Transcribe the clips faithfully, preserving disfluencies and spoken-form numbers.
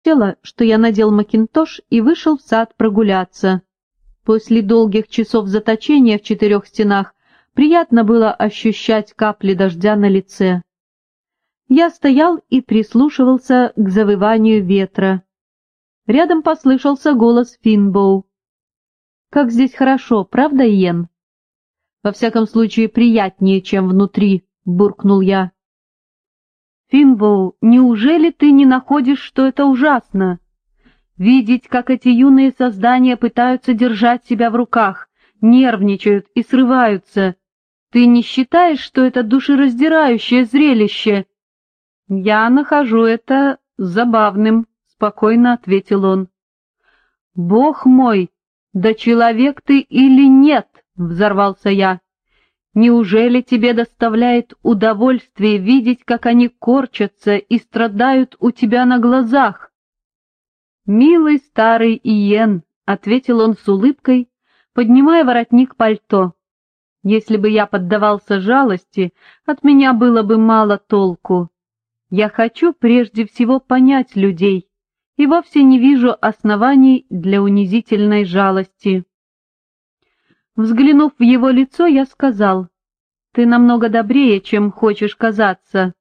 тело, что я надел макинтош и вышел в сад прогуляться. После долгих часов заточения в четырех стенах приятно было ощущать капли дождя на лице. Я стоял и прислушивался к завыванию ветра. Рядом послышался голос Финбоу. «Как здесь хорошо, правда, Иен?» «Во всяком случае, приятнее, чем внутри», — буркнул я. «Финбоу, неужели ты не находишь, что это ужасно? Видеть, как эти юные создания пытаются держать себя в руках, нервничают и срываются. Ты не считаешь, что это душераздирающее зрелище?» «Я нахожу это забавным», — спокойно ответил он. «Бог мой, да человек ты или нет?» — взорвался я. «Неужели тебе доставляет удовольствие видеть, как они корчатся и страдают у тебя на глазах?» «Милый старый Иен», — ответил он с улыбкой, поднимая воротник пальто. «Если бы я поддавался жалости, от меня было бы мало толку. Я хочу прежде всего понять людей и вовсе не вижу оснований для унизительной жалости». Взглянув в его лицо, я сказал: «Ты намного добрее, чем хочешь казаться».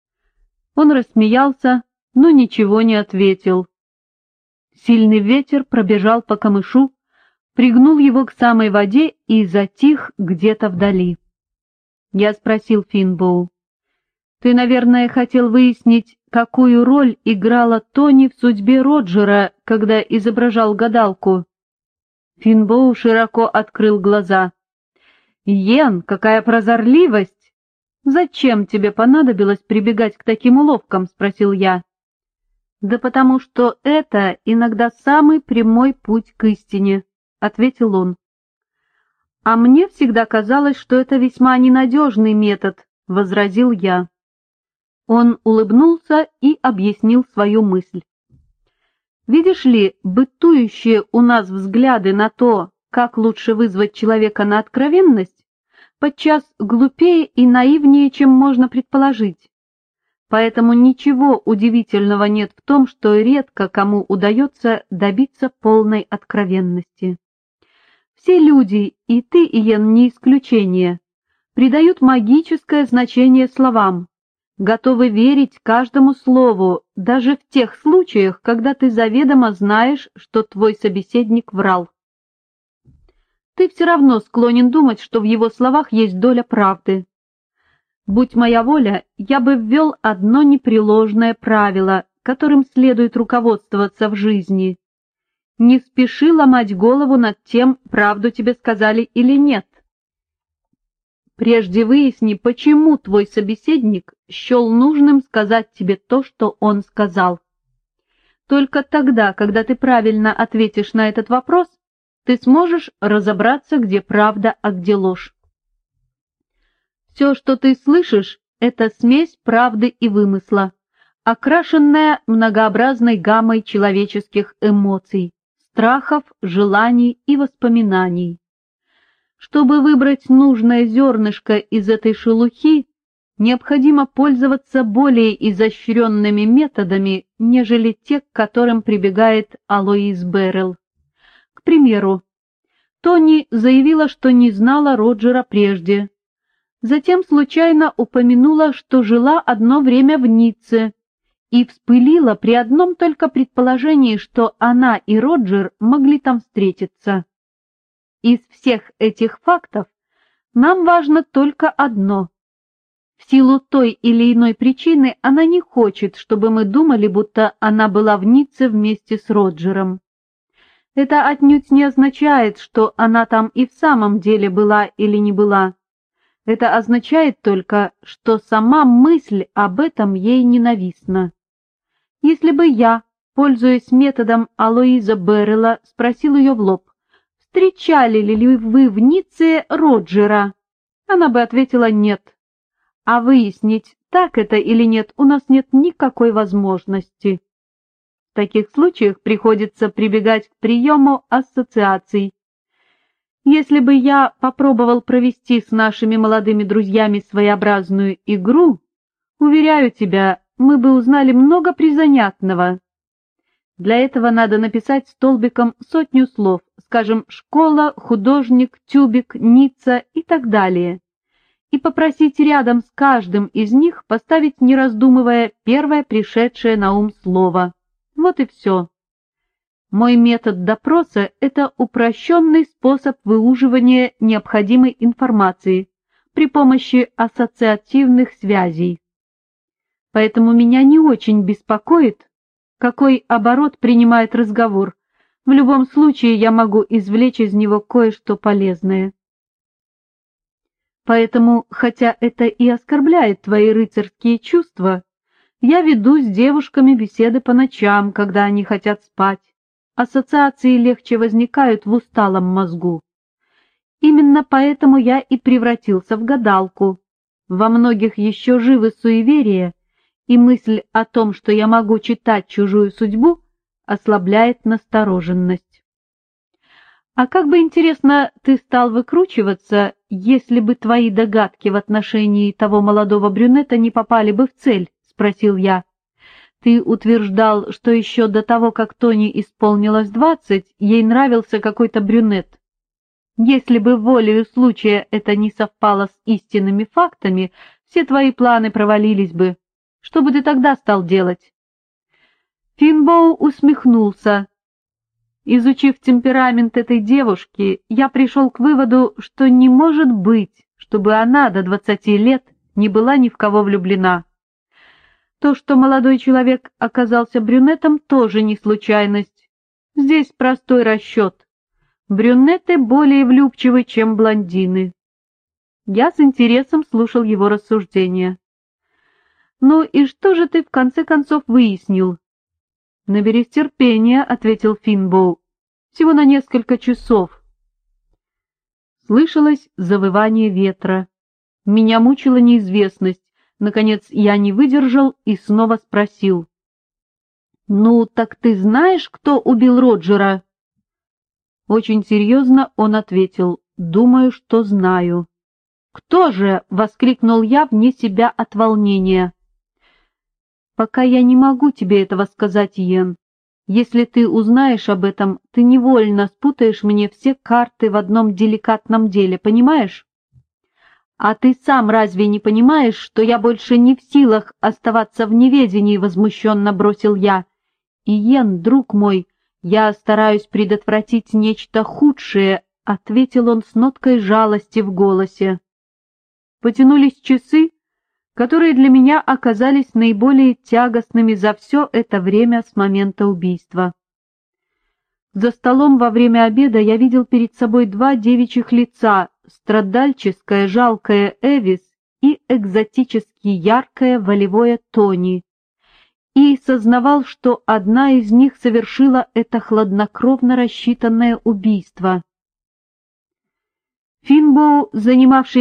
Он рассмеялся, но ничего не ответил. Сильный ветер пробежал по камышу, пригнул его к самой воде и затих где-то вдали. Я спросил Финбоу: «Ты, наверное, хотел выяснить, какую роль играла Тони в судьбе Роджера, когда изображал гадалку?» Финбоу широко открыл глаза. «Йен, какая прозорливость! Зачем тебе понадобилось прибегать к таким уловкам?» — спросил я. «Да потому что это иногда самый прямой путь к истине», — ответил он. «А мне всегда казалось, что это весьма ненадежный метод», — возразил я. Он улыбнулся и объяснил свою мысль. «Видишь ли, бытующие у нас взгляды на то, как лучше вызвать человека на откровенность, подчас глупее и наивнее, чем можно предположить. Поэтому ничего удивительного нет в том, что редко кому удается добиться полной откровенности. Все люди, и ты, Иен, не исключение, придают магическое значение словам, готовы верить каждому слову, даже в тех случаях, когда ты заведомо знаешь, что твой собеседник врал. Ты все равно склонен думать, что в его словах есть доля правды. Будь моя воля, я бы ввел одно непреложное правило, которым следует руководствоваться в жизни. Не спеши ломать голову над тем, правду тебе сказали или нет. Прежде выясни, почему твой собеседник счел нужным сказать тебе то, что он сказал. Только тогда, когда ты правильно ответишь на этот вопрос, ты сможешь разобраться, где правда, а где ложь. Все, что ты слышишь, это смесь правды и вымысла, окрашенная многообразной гаммой человеческих эмоций, страхов, желаний и воспоминаний. Чтобы выбрать нужное зернышко из этой шелухи, необходимо пользоваться более изощренными методами, нежели те, к которым прибегает Алоиз Беррелл. К примеру, Тони заявила, что не знала Роджера прежде. Затем случайно упомянула, что жила одно время в Ницце, и вспылила при одном только предположении, что она и Роджер могли там встретиться. Из всех этих фактов нам важно только одно. В силу той или иной причины она не хочет, чтобы мы думали, будто она была в Ницце вместе с Роджером. Это отнюдь не означает, что она там и в самом деле была или не была. Это означает только, что сама мысль об этом ей ненавистна. Если бы я, пользуясь методом Алоиза Беррелла, спросил ее в лоб: «Встречали ли вы в Ницце Роджера?» Она бы ответила «нет». А выяснить, так это или нет, у нас нет никакой возможности. В таких случаях приходится прибегать к приему ассоциаций. Если бы я попробовал провести с нашими молодыми друзьями своеобразную игру, уверяю тебя, мы бы узнали много призанятного. Для этого надо написать столбиком сотню слов, скажем, школа, художник, тюбик, Ницца и так далее, и попросить рядом с каждым из них поставить, не раздумывая, первое пришедшее на ум слово. Вот и все. Мой метод допроса — это упрощенный способ выуживания необходимой информации при помощи ассоциативных связей. Поэтому меня не очень беспокоит, какой оборот принимает разговор. В любом случае я могу извлечь из него кое-что полезное. Поэтому, хотя это и оскорбляет твои рыцарские чувства, я веду с девушками беседы по ночам, когда они хотят спать. Ассоциации легче возникают в усталом мозгу. Именно поэтому я и превратился в гадалку. Во многих еще живы суеверия, и мысль о том, что я могу читать чужую судьбу, ослабляет настороженность. «А как бы, интересно, ты стал выкручиваться, если бы твои догадки в отношении того молодого брюнета не попали бы в цель?» — спросил я. «Ты утверждал, что еще до того, как Тони исполнилось двадцать, ей нравился какой-то брюнет. Если бы волею случая это не совпало с истинными фактами, все твои планы провалились бы. Что бы ты тогда стал делать?» Финбоу усмехнулся. «Изучив темперамент этой девушки, я пришел к выводу, что не может быть, чтобы она до двадцати лет не была ни в кого влюблена. То, что молодой человек оказался брюнетом, тоже не случайность. Здесь простой расчет. Брюнеты более влюбчивы, чем блондины». Я с интересом слушал его рассуждения. «Ну и что же ты в конце концов выяснил?» «Наберись терпения», — ответил Финбоу. «Всего на несколько часов». Слышалось завывание ветра. Меня мучила неизвестность. Наконец я не выдержал и снова спросил. «Ну, так ты знаешь, кто убил Роджера?» Очень серьезно он ответил. «Думаю, что знаю». «Кто же?» — воскликнул я вне себя от волнения. «Пока я не могу тебе этого сказать, Йен. Если ты узнаешь об этом, ты невольно спутаешь мне все карты в одном деликатном деле, понимаешь? А ты сам разве не понимаешь, что я больше не в силах оставаться в неведении?» — возмущенно бросил я. «И, Йен, друг мой, я стараюсь предотвратить нечто худшее», — ответил он с ноткой жалости в голосе. Потянулись часы, которые для меня оказались наиболее тягостными за все это время с момента убийства. За столом во время обеда я видел перед собой два девичьих лица, страдальческое, жалкое Эвис и экзотически яркое, волевое Тони, и сознавал, что одна из них совершила это хладнокровно рассчитанное убийство. Финбоу, занимавший